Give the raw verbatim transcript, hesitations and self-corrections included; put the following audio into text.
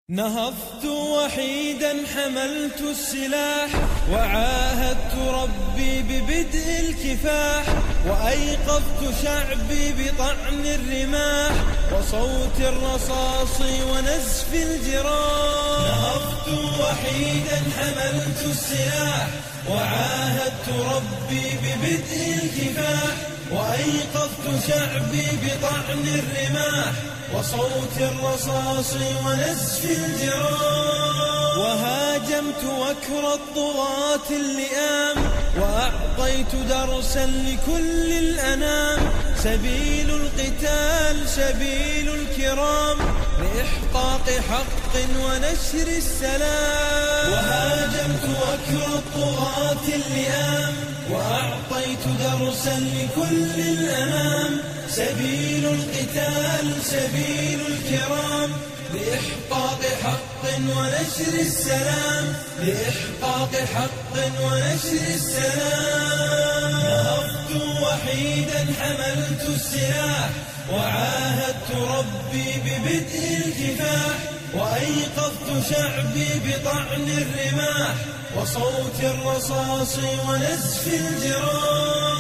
نهضت وحيدا حملت السلاح وعاهدت ربي ببدء الكفاح وأيقظت شعبي بطعن الرماح وصوت الرصاص ونزف الجراح. نهضت وحيدا حملت السلاح وعاهدت ربي ببدء الكفاح وأيقظت شعبي بطعن الرماح وصوت الرصاص ونزف الجراح. وهاجمت وكر الطغاة اللئام وأعطيت درسا لكل الأنام. سبيل القتال سبيل الكرام لإحقاق حق ونشر السلام. وهاجمت وكر الطغاة اللئام وأعطيت درسا لكل الأنام. سبيل القتال سبيل الكرام لإحقاق حق ونشر السلام. لإحقاق حق ونشر السلام. نهضت وحيدا حملت السلاح وعاهدت ربي ببدء الكفاح وأيقظت شعبي بطعن الرماح وصوت الرصاص ونزف الجراح.